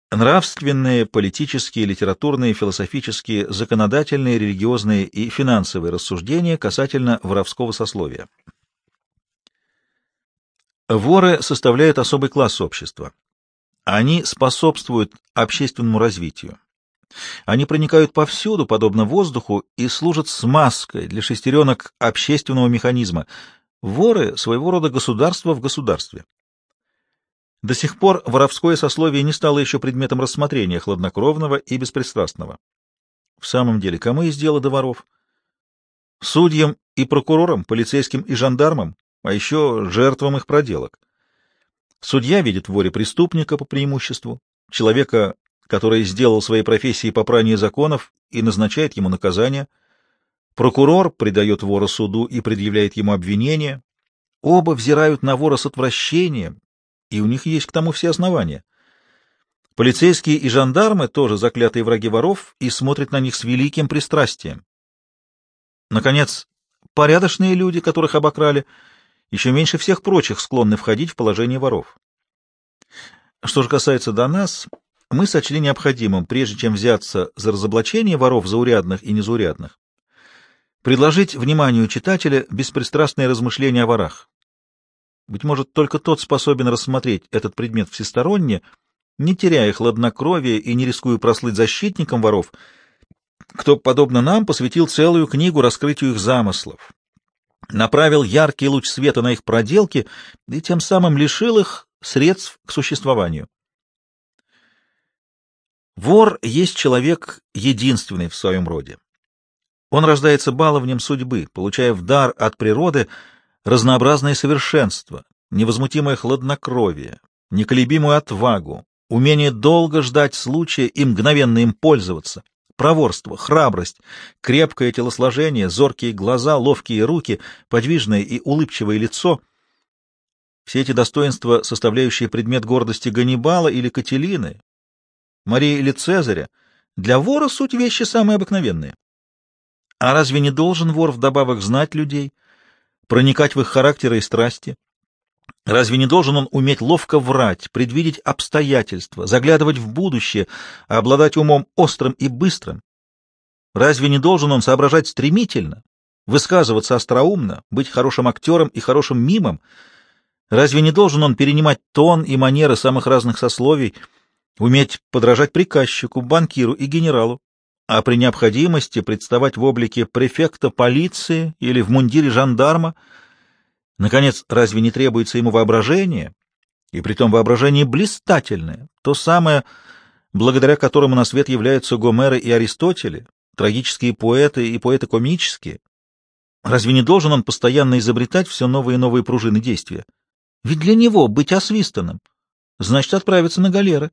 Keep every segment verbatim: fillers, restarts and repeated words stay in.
Нравственные, политические, литературные, философические, законодательные, религиозные и финансовые рассуждения касательно воровского сословия. Воры составляют особый класс общества. Они способствуют общественному развитию. Они проникают повсюду, подобно воздуху, и служат смазкой для шестеренок общественного механизма. Воры — своего рода государство в государстве. До сих пор воровское сословие не стало еще предметом рассмотрения хладнокровного и беспристрастного. В самом деле, кому есть дело до воров? Судьям и прокурорам, полицейским и жандармам, а еще жертвам их проделок. Судья видит в воре преступника по преимуществу, человека, который сделал своей профессией попрание законов и назначает ему наказание. Прокурор предает вора суду и предъявляет ему обвинение. Оба взирают на вора с отвращением, и у них есть к тому все основания. Полицейские и жандармы тоже заклятые враги воров и смотрят на них с великим пристрастием. Наконец, порядочные люди, которых обокрали, еще меньше всех прочих склонны входить в положение воров. Что же касается до нас, мы сочли необходимым, прежде чем взяться за разоблачение воров заурядных и незаурядных, предложить вниманию читателя беспристрастное размышление о ворах. Быть может, только тот способен рассмотреть этот предмет всесторонне, не теряя хладнокровия и не рискуя прослыть защитником воров, кто, подобно нам, посвятил целую книгу раскрытию их замыслов, направил яркий луч света на их проделки и тем самым лишил их средств к существованию. Вор есть человек единственный в своем роде. Он рождается баловнем судьбы, получая в дар от природы разнообразное совершенство, невозмутимое хладнокровие, неколебимую отвагу, умение долго ждать случая и мгновенно им пользоваться, проворство, храбрость, крепкое телосложение, зоркие глаза, ловкие руки, подвижное и улыбчивое лицо. Все эти достоинства, составляющие предмет гордости Ганнибала или Кателины, Марии или Цезаря, для вора суть вещи самые обыкновенные. А разве не должен вор вдобавок знать людей, проникать в их характеры и страсти? Разве не должен он уметь ловко врать, предвидеть обстоятельства, заглядывать в будущее, обладать умом острым и быстрым? Разве не должен он соображать стремительно, высказываться остроумно, быть хорошим актером и хорошим мимом? Разве не должен он перенимать тон и манеры самых разных сословий, уметь подражать приказчику, банкиру и генералу, а при необходимости представать в облике префекта полиции или в мундире жандарма? Наконец, разве не требуется ему воображение, и притом воображение блистательное, то самое, благодаря которому на свет являются Гомеры и Аристотели, трагические поэты и поэты комические? Разве не должен он постоянно изобретать все новые и новые пружины действия? Ведь для него быть освистанным значит отправиться на галеры.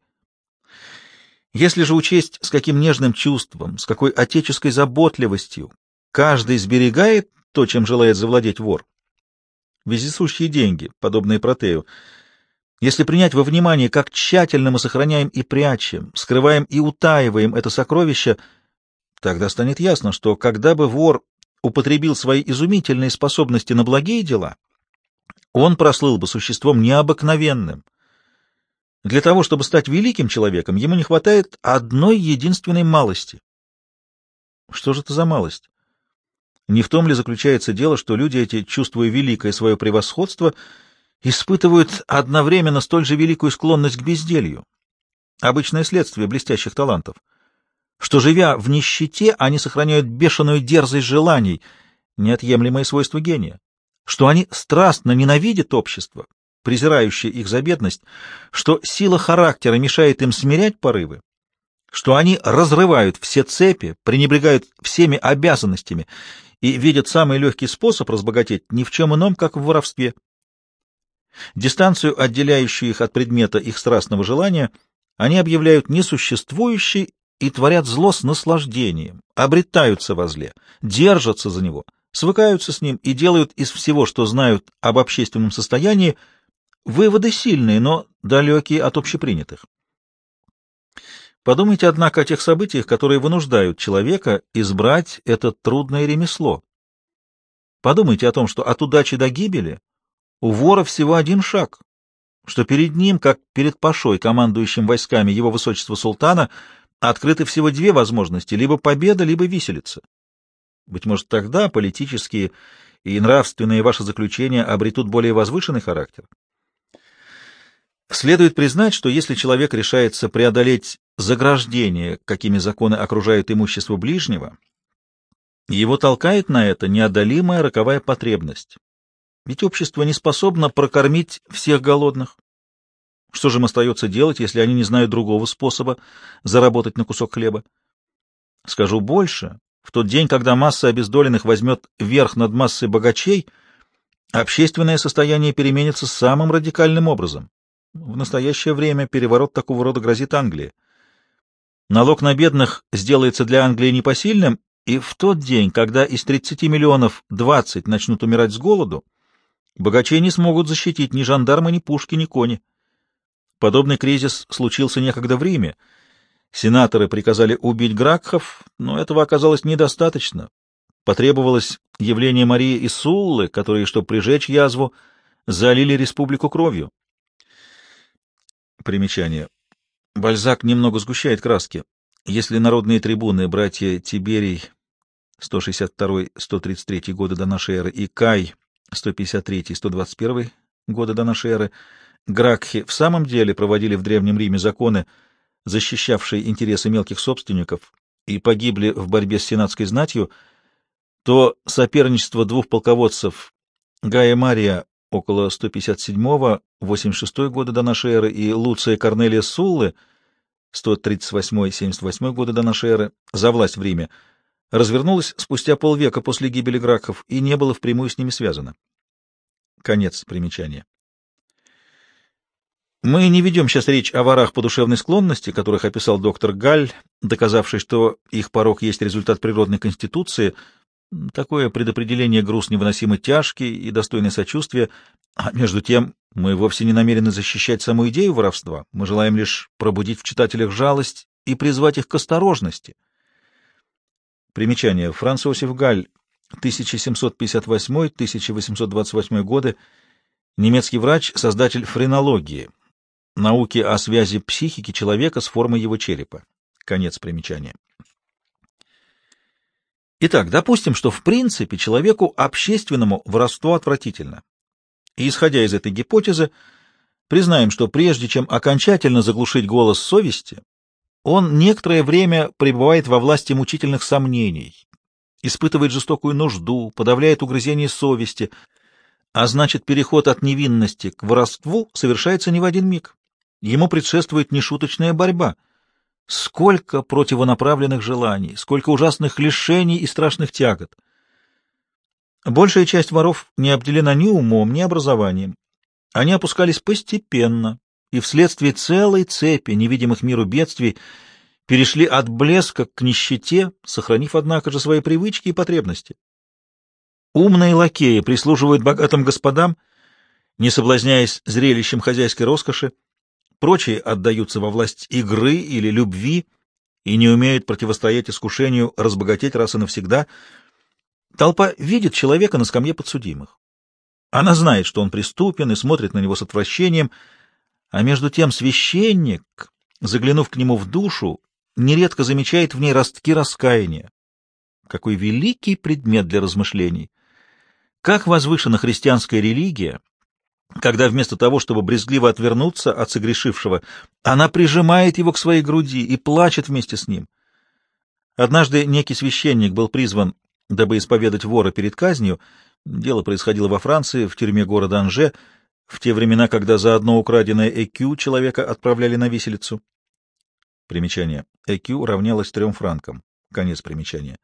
Если же учесть, с каким нежным чувством, с какой отеческой заботливостью каждый сберегает то, чем желает завладеть вор, вездесущие деньги, подобные Протею, если принять во внимание, как тщательно мы сохраняем и прячем, скрываем и утаиваем это сокровище, тогда станет ясно, что когда бы вор употребил свои изумительные способности на благие дела, он прослыл бы существом необыкновенным. Для того, чтобы стать великим человеком, ему не хватает одной единственной малости. Что же это за малость? Не в том ли заключается дело, что люди эти, чувствуя великое свое превосходство, испытывают одновременно столь же великую склонность к безделью, обычное следствие блестящих талантов, что, живя в нищете, они сохраняют бешеную дерзость желаний, неотъемлемое свойство гения, что они страстно ненавидят общество, презирающее их за бедность, что сила характера мешает им смирять порывы, что они разрывают все цепи, пренебрегают всеми обязанностями и видят самый легкий способ разбогатеть ни в чем ином, как в воровстве. Дистанцию, отделяющую их от предмета их страстного желания, они объявляют несуществующей и творят зло с наслаждением, обретаются во зле, держатся за него, свыкаются с ним и делают из всего, что знают об общественном состоянии, выводы сильные, но далекие от общепринятых. Подумайте, однако, о тех событиях, которые вынуждают человека избрать это трудное ремесло. Подумайте о том, что от удачи до гибели у вора всего один шаг, что перед ним, как перед пашой, командующим войсками его высочества султана, открыты всего две возможности — либо победа, либо виселица. Быть может, тогда политические и нравственные ваши заключения обретут более возвышенный характер. Следует признать, что если человек решается преодолеть заграждение, какими законы окружают имущество ближнего, его толкает на это неодолимая роковая потребность. Ведь общество не способно прокормить всех голодных. Что же им остается делать, если они не знают другого способа заработать на кусок хлеба? Скажу больше. В тот день, когда масса обездоленных возьмет верх над массой богачей, общественное состояние переменится самым радикальным образом. В настоящее время переворот такого рода грозит Англии. Налог на бедных сделается для Англии непосильным, и в тот день, когда из тридцати миллионов двадцать начнут умирать с голоду, богачей не смогут защитить ни жандармы, ни пушки, ни кони. Подобный кризис случился некогда в Риме. Сенаторы приказали убить Гракхов, но этого оказалось недостаточно. Потребовалось явление Марии и Суллы, которые, чтобы прижечь язву, залили республику кровью. Примечание. Бальзак немного сгущает краски. Если народные трибуны, братья Тиберий, сто шестьдесят второй — сто тридцать третий годы до нашей эры, и Кай, сто пятьдесят третий — сто двадцать первый годы до нашей эры, Гракхи в самом деле проводили в Древнем Риме законы, защищавшие интересы мелких собственников, и погибли в борьбе с сенатской знатью, то соперничество двух полководцев Гая Мария около сто пятьдесят седьмого — восемьдесят шестой года до нашей эры и Луция Корнелия Суллы сто тридцать восьмой — семьдесят восьмой года до нашей эры за власть в Риме развернулось спустя полвека после гибели Гракхов и не было впрямую с ними связано. Конец примечания. Мы не ведем сейчас речь о ворах по душевной склонности, которых описал доктор Галь, доказавший, что их порок есть результат природной конституции. Такое предопределение груз невыносимо тяжкий и достойный сочувствия, а между тем мы вовсе не намерены защищать саму идею воровства, мы желаем лишь пробудить в читателях жалость и призвать их к осторожности. Примечание. Франц Иосиф Галь, тысяча семьсот пятьдесят восьмой — тысяча восемьсот двадцать восьмой годы, немецкий врач, создатель френологии, науки о связи психики человека с формой его черепа. Конец примечания. Итак, допустим, что в принципе человеку общественному воровство отвратительно. И, исходя из этой гипотезы, признаем, что прежде чем окончательно заглушить голос совести, он некоторое время пребывает во власти мучительных сомнений, испытывает жестокую нужду, подавляет угрызение совести, а значит, переход от невинности к воровству совершается не в один миг. Ему предшествует нешуточная борьба. Сколько противонаправленных желаний, сколько ужасных лишений и страшных тягот. Большая часть воров не обделена ни умом, ни образованием. Они опускались постепенно и вследствие целой цепи невидимых миру бедствий перешли от блеска к нищете, сохранив, однако же, свои привычки и потребности. Умные лакеи прислуживают богатым господам, не соблазняясь зрелищем хозяйской роскоши, прочие отдаются во власть игры или любви и не умеют противостоять искушению разбогатеть раз и навсегда. Толпа видит человека на скамье подсудимых. Она знает, что он преступен, и смотрит на него с отвращением, а между тем священник, заглянув к нему в душу, нередко замечает в ней ростки раскаяния. Какой великий предмет для размышлений! Как возвышена христианская религия, когда вместо того, чтобы брезгливо отвернуться от согрешившего, она прижимает его к своей груди и плачет вместе с ним. Однажды некий священник был призван, дабы исповедать вора перед казнью. Дело происходило во Франции, в тюрьме города Анже, в те времена, когда за одно украденное экю человека отправляли на виселицу. Примечание. Экю равнялось трем франкам. Конец примечания.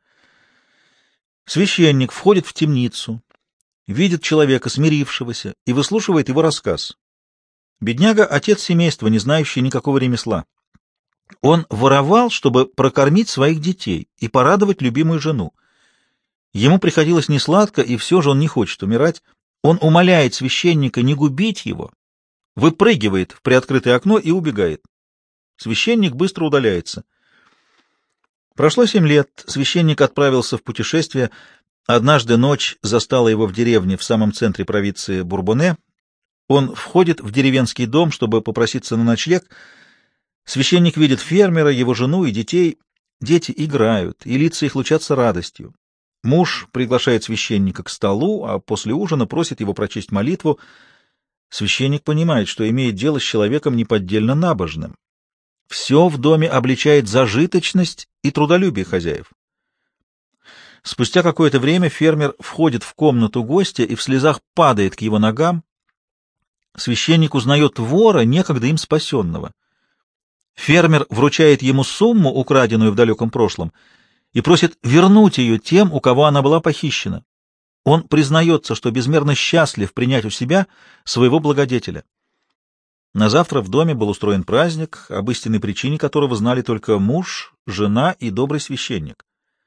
Священник входит в темницу, видит человека, смирившегося, и выслушивает его рассказ. Бедняга — отец семейства, не знающий никакого ремесла. Он воровал, чтобы прокормить своих детей и порадовать любимую жену. Ему приходилось несладко, и все же он не хочет умирать. Он умоляет священника не губить его, выпрыгивает в приоткрытое окно и убегает. Священник быстро удаляется. Прошло семь лет, священник отправился в путешествие. Однажды ночь застала его в деревне в самом центре провинции Бурбоне. Он входит в деревенский дом, чтобы попроситься на ночлег. Священник видит фермера, его жену и детей. Дети играют, и лица их лучатся радостью. Муж приглашает священника к столу, а после ужина просит его прочесть молитву. Священник понимает, что имеет дело с человеком неподдельно набожным. Все в доме обличает зажиточность и трудолюбие хозяев. Спустя какое-то время фермер входит в комнату гостя и в слезах падает к его ногам. Священник узнает вора, некогда им спасенного. Фермер вручает ему сумму, украденную в далеком прошлом, и просит вернуть ее тем, у кого она была похищена. Он признается, что безмерно счастлив принять у себя своего благодетеля. На завтра в доме был устроен праздник, об истинной причине которого знали только муж, жена и добрый священник.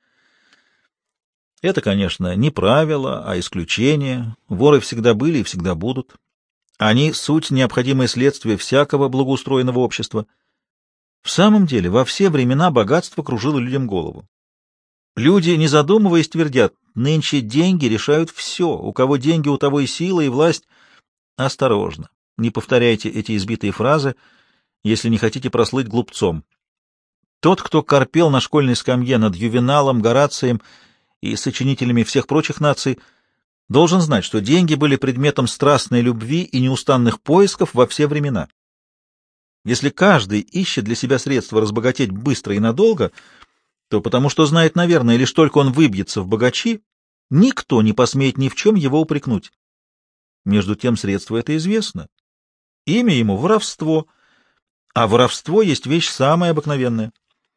Это, конечно, не правило, а исключение. Воры всегда были и всегда будут. Они — суть необходимое следствие всякого благоустроенного общества. В самом деле, во все времена богатство кружило людям голову. Люди, не задумываясь, твердят: нынче деньги решают все. У кого деньги, у того и сила, и власть. Осторожно, не повторяйте эти избитые фразы, если не хотите прослыть глупцом. Тот, кто корпел на школьной скамье над Ювеналом, Горацием и сочинителями всех прочих наций, должен знать, что деньги были предметом страстной любви и неустанных поисков во все времена. Если каждый ищет для себя средства разбогатеть быстро и надолго, то потому что знает, наверное, лишь только он выбьется в богачи, никто не посмеет ни в чем его упрекнуть. Между тем средство это известно. Имя ему — воровство, а воровство есть вещь самая обыкновенная.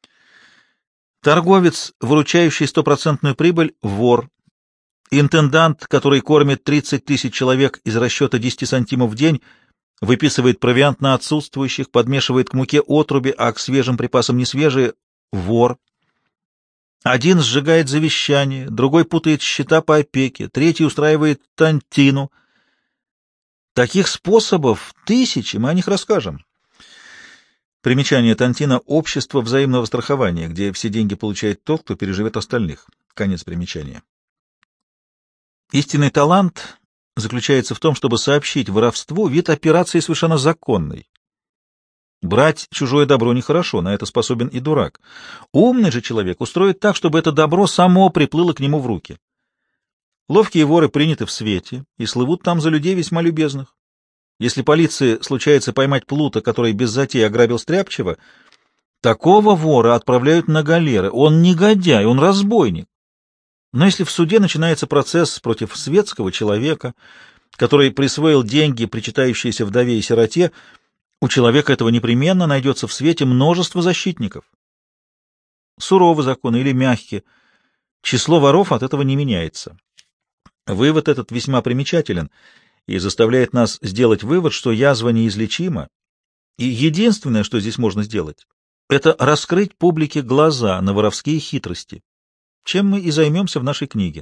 Торговец, выручающий стопроцентную прибыль — вор. Интендант, который кормит тридцать тысяч человек из расчета десяти сантимов в день, выписывает провиант на отсутствующих, подмешивает к муке отруби, а к свежим припасам несвежие — вор. Один сжигает завещание, другой путает счета по опеке, третий устраивает тантину. Таких способов тысячи, мы о них расскажем. Примечание: тантина — общество взаимного страхования, где все деньги получает тот, кто переживет остальных. Конец примечания. Истинный талант заключается в том, чтобы сообщить воровству вид операции совершенно законной. Брать чужое добро нехорошо, на это способен и дурак. Умный же человек устроит так, чтобы это добро само приплыло к нему в руки. Ловкие воры приняты в свете и слывут там за людей весьма любезных. Если полиции случается поймать плута, который без затеи ограбил стряпчего, такого вора отправляют на галеры. Он негодяй, он разбойник. Но если в суде начинается процесс против светского человека, который присвоил деньги, причитающиеся вдове и сироте, у человека этого непременно найдется в свете множество защитников. Суровы законы или мягкие, число воров от этого не меняется. Вывод этот весьма примечателен и заставляет нас сделать вывод, что язва неизлечима, и единственное, что здесь можно сделать, это раскрыть публике глаза на воровские хитрости, чем мы и займемся в нашей книге.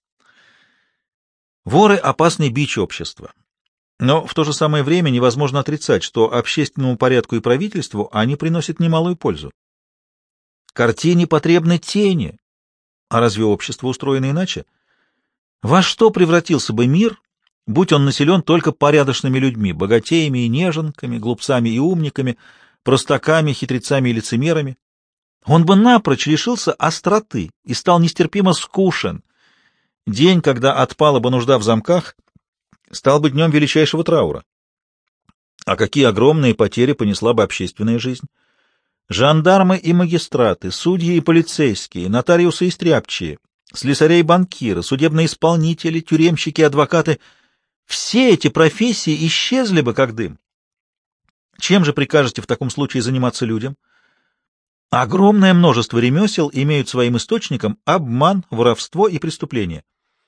Воры — опасный бич общества. Но в то же самое время невозможно отрицать, что общественному порядку и правительству они приносят немалую пользу. Картине потребны тени. А разве общество устроено иначе? Во что превратился бы мир, будь он населен только порядочными людьми, богатеями и неженками, глупцами и умниками, простаками, хитрецами и лицемерами? Он бы напрочь лишился остроты и стал нестерпимо скучен. День, когда отпала бы нужда в замках, стал бы днем величайшего траура. А какие огромные потери понесла бы общественная жизнь? Жандармы и магистраты, судьи и полицейские, нотариусы и стряпчие, слесаря и банкиры, судебные исполнители, тюремщики и адвокаты — все эти профессии исчезли бы как дым. Чем же прикажете в таком случае заниматься людям? Огромное множество ремесел имеют своим источником обман, воровство и преступление.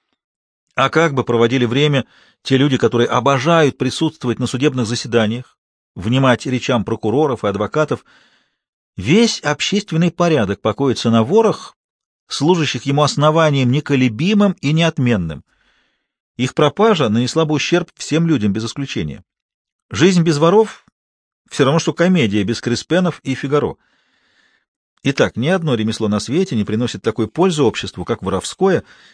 А как бы проводили время те люди, которые обожают присутствовать на судебных заседаниях, внимать речам прокуроров и адвокатов? Весь общественный порядок покоится на ворах, служащих ему основанием неколебимым и неотменным. Их пропажа нанесла бы ущерб всем людям без исключения. Жизнь без воров — все равно, что комедия без Криспенов и Фигаро. Итак, ни одно ремесло на свете не приносит такой пользы обществу, как воровское,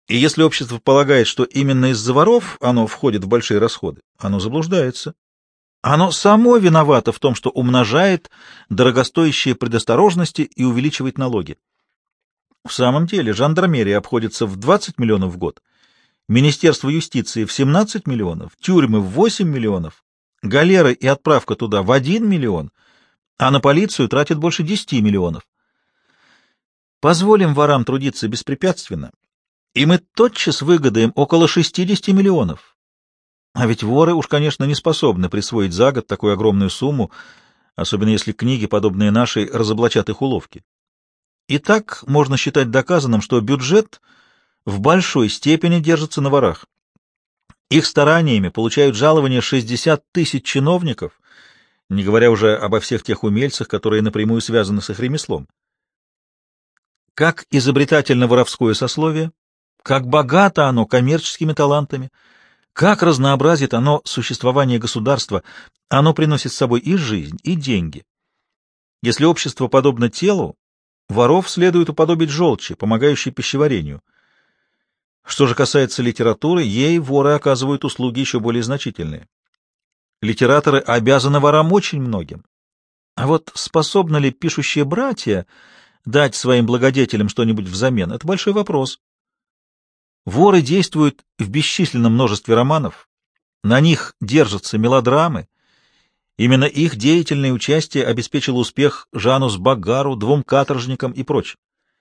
И если общество полагает, что именно из-за воров оно входит в большие расходы, оно заблуждается. Оно само виновато в том, что умножает дорогостоящие предосторожности и увеличивает налоги. В самом деле, жандармерия обходится в двадцать миллионов в год, Министерство юстиции в семнадцать миллионов, тюрьмы в восемь миллионов, галеры и отправка туда в один миллион, а на полицию тратят больше десяти миллионов. Позволим ворам трудиться беспрепятственно, и мы тотчас выгадаем около шестидесяти миллионов. А ведь воры уж, конечно, не способны присвоить за год такую огромную сумму, особенно если книги, подобные нашей, разоблачат их уловки. Итак, можно считать доказанным, что бюджет в большой степени держится на ворах. Их стараниями получают жалования шестьдесят тысяч чиновников, не говоря уже обо всех тех умельцах, которые напрямую связаны с их ремеслом. Как изобретательно воровское сословие, как богато оно коммерческими талантами, как разнообразит оно существование государства, оно приносит с собой и жизнь, и деньги. Если общество подобно телу, воров следует уподобить желчи, помогающей пищеварению. Что же касается литературы, ей воры оказывают услуги еще более значительные. Литераторы обязаны ворам очень многим. А вот способны ли пишущие братья дать своим благодетелям что-нибудь взамен — это большой вопрос. Воры действуют в бесчисленном множестве романов, на них держатся мелодрамы. Именно их деятельное участие обеспечило успех Жану Сбогару, двум каторжникам и прочим.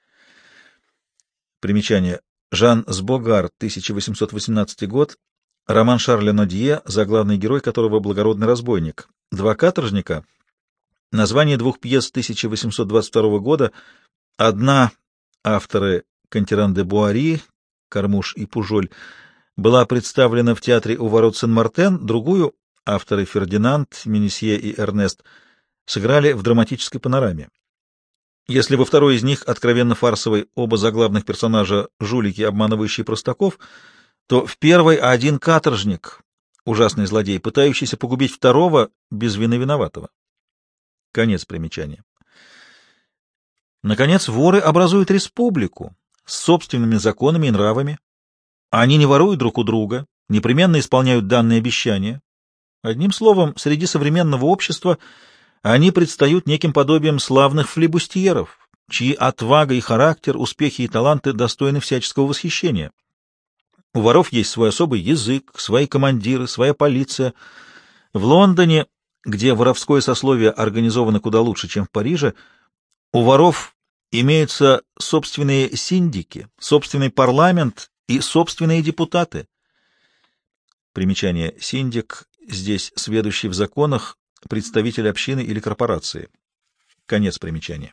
Примечание. Жан Сбогар, тысяча восемьсот восемнадцатый год, роман Шарля Нодье, заглавный герой которого благородный разбойник. Два каторжника. Название двух пьес тысяча восемьсот двадцать второго года. Одна, авторы Кантиран де Буари, Кармуш и Пужоль, была представлена в театре у ворот Сен-Мартен, другую, авторы Фердинанд, Менесье и Эрнест, сыграли в драматической панораме. Если во второй из них, откровенно фарсовой, оба заглавных персонажа — жулики, обманывающие простаков, то в первой один каторжник, ужасный злодей, пытающийся погубить второго без вины виноватого. Конец примечания. Наконец, воры образуют республику с собственными законами и нравами. Они не воруют друг у друга, непременно исполняют данные обещания. Одним словом, среди современного общества они предстают неким подобием славных флибустьеров, чьи отвага и характер, успехи и таланты достойны всяческого восхищения. У воров есть свой особый язык, свои командиры, своя полиция. В Лондоне, где воровское сословие организовано куда лучше, чем в Париже, у воров имеются собственные синдики, собственный парламент и собственные депутаты. Примечание. Синдик здесь сведущий в законах, представитель общины или корпорации. Конец примечания.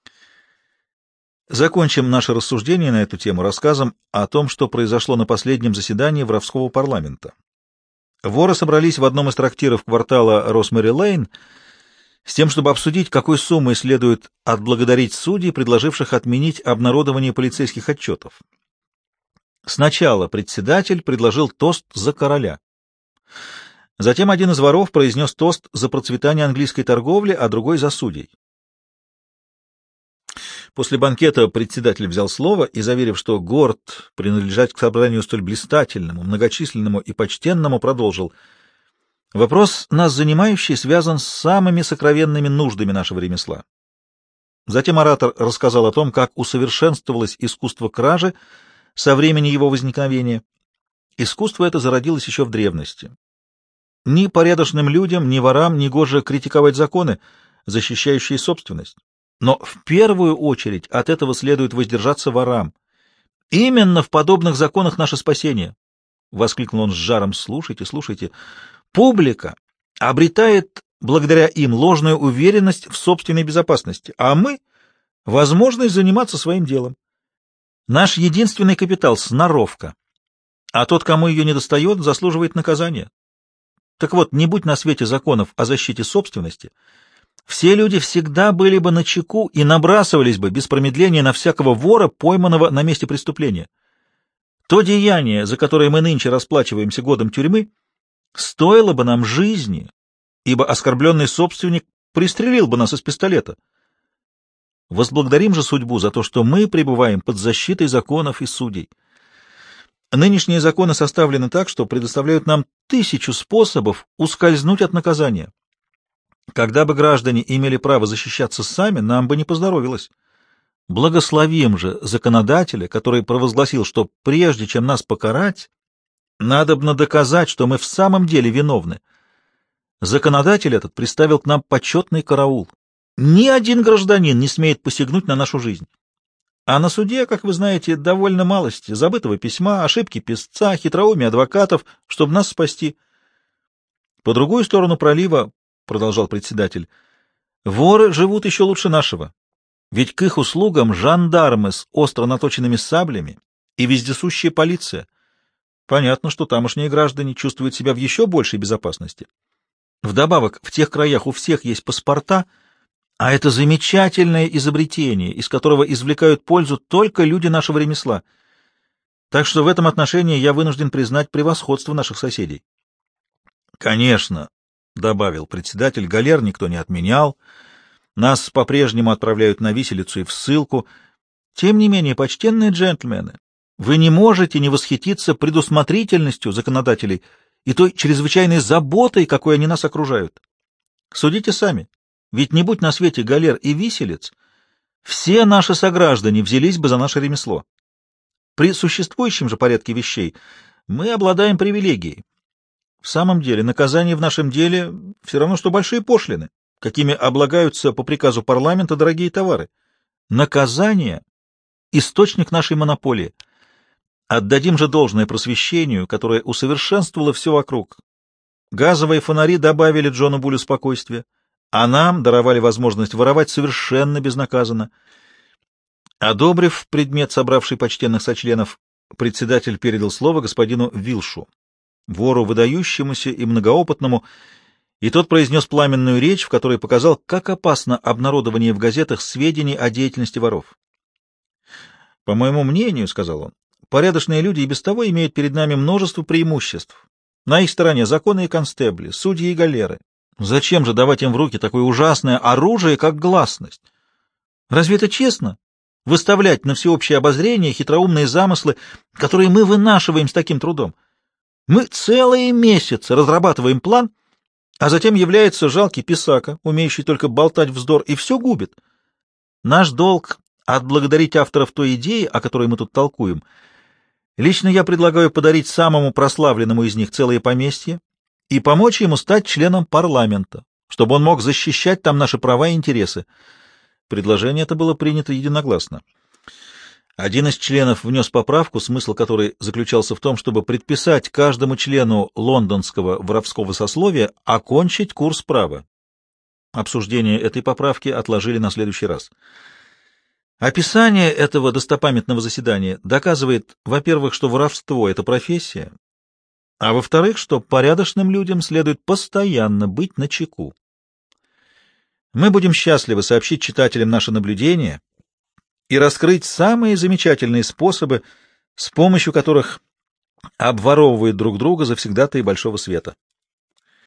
Закончим наше рассуждение на эту тему рассказом о том, что произошло на последнем заседании воровского парламента. Воры собрались в одном из трактиров квартала Росмэри-Лейн с тем, чтобы обсудить, какой суммой следует отблагодарить судей, предложивших отменить обнародование полицейских отчетов. Сначала председатель предложил тост за короля. Затем один из воров произнес тост за процветание английской торговли, а другой за судей. После банкета председатель взял слово и, заверив, что горд принадлежать к собранию столь блистательному, многочисленному и почтенному, продолжил: «Вопрос, нас занимающий, связан с самыми сокровенными нуждами нашего ремесла». Затем оратор рассказал о том, как усовершенствовалось искусство кражи со времени его возникновения. Искусство это зародилось еще в древности. Ни порядочным людям, ни ворам не гоже критиковать законы, защищающие собственность. Но в первую очередь от этого следует воздержаться ворам. Именно в подобных законах наше спасение. — воскликнул он с жаром. — Слушайте, слушайте. Публика обретает благодаря им ложную уверенность в собственной безопасности, а мы — возможность заниматься своим делом. Наш единственный капитал — сноровка, а тот, кому ее недостает, заслуживает наказания. Так вот, не будь на свете законов о защите собственности, все люди всегда были бы начеку и набрасывались бы без промедления на всякого вора, пойманного на месте преступления. То деяние, за которое мы нынче расплачиваемся годом тюрьмы, стоило бы нам жизни, ибо оскорбленный собственник пристрелил бы нас из пистолета. Возблагодарим же судьбу за то, что мы пребываем под защитой законов и судей. Нынешние законы составлены так, что предоставляют нам тысячу способов ускользнуть от наказания. Когда бы граждане имели право защищаться сами, нам бы не поздоровилось. Благословим же законодателя, который провозгласил, что прежде чем нас покарать, надобно доказать, что мы в самом деле виновны. Законодатель этот приставил к нам почетный караул. Ни один гражданин не смеет посягнуть на нашу жизнь. А на суде, как вы знаете, довольно малости, забытого письма, ошибки писца, хитроумия адвокатов, чтобы нас спасти. По другую сторону пролива, — продолжал председатель, — воры живут еще лучше нашего. Ведь к их услугам жандармы с остро наточенными саблями и вездесущая полиция. Понятно, что тамошние граждане чувствуют себя в еще большей безопасности. Вдобавок, в тех краях у всех есть паспорта, а это замечательное изобретение, из которого извлекают пользу только люди нашего ремесла. Так что в этом отношении я вынужден признать превосходство наших соседей. — Конечно, — добавил председатель, — галер никто не отменял. Нас по-прежнему отправляют на виселицу и в ссылку. Тем не менее, почтенные джентльмены, вы не можете не восхититься предусмотрительностью законодателей и той чрезвычайной заботой, какой они нас окружают. Судите сами, ведь не будь на свете галер и виселиц, все наши сограждане взялись бы за наше ремесло. При существующем же порядке вещей мы обладаем привилегией. В самом деле, наказание в нашем деле все равно, что большие пошлины, какими облагаются по приказу парламента дорогие товары. Наказание — источник нашей монополии. Отдадим же должное просвещению, которое усовершенствовало все вокруг. Газовые фонари добавили Джону Булю спокойствия, а нам даровали возможность воровать совершенно безнаказанно. Одобрив предмет, собравший почтенных сочленов, председатель передал слово господину Вилшу, вору выдающемуся и многоопытному, и тот произнес пламенную речь, в которой показал, как опасно обнародование в газетах сведений о деятельности воров. «По моему мнению, — сказал он, — порядочные люди и без того имеют перед нами множество преимуществ. На их стороне законы и констебли, судьи и галеры. Зачем же давать им в руки такое ужасное оружие, как гласность? Разве это честно? Выставлять на всеобщее обозрение хитроумные замыслы, которые мы вынашиваем с таким трудом. Мы целые месяцы разрабатываем план, а затем является жалкий писака, умеющий только болтать вздор, и все губит. Наш долг — отблагодарить авторов той идеи, о которой мы тут толкуем. Лично я предлагаю подарить самому прославленному из них целое поместье и помочь ему стать членом парламента, чтобы он мог защищать там наши права и интересы. Предложение это было принято единогласно. Один из членов внес поправку, смысл которой заключался в том, чтобы предписать каждому члену лондонского воровского сословия окончить курс права. Обсуждение этой поправки отложили на следующий раз. Описание этого достопамятного заседания доказывает, во-первых, что воровство — это профессия, а во-вторых, что порядочным людям следует постоянно быть начеку. Мы будем счастливы сообщить читателям наши наблюдения и раскрыть самые замечательные способы, с помощью которых обворовывают друг друга завсегдатаи большого света.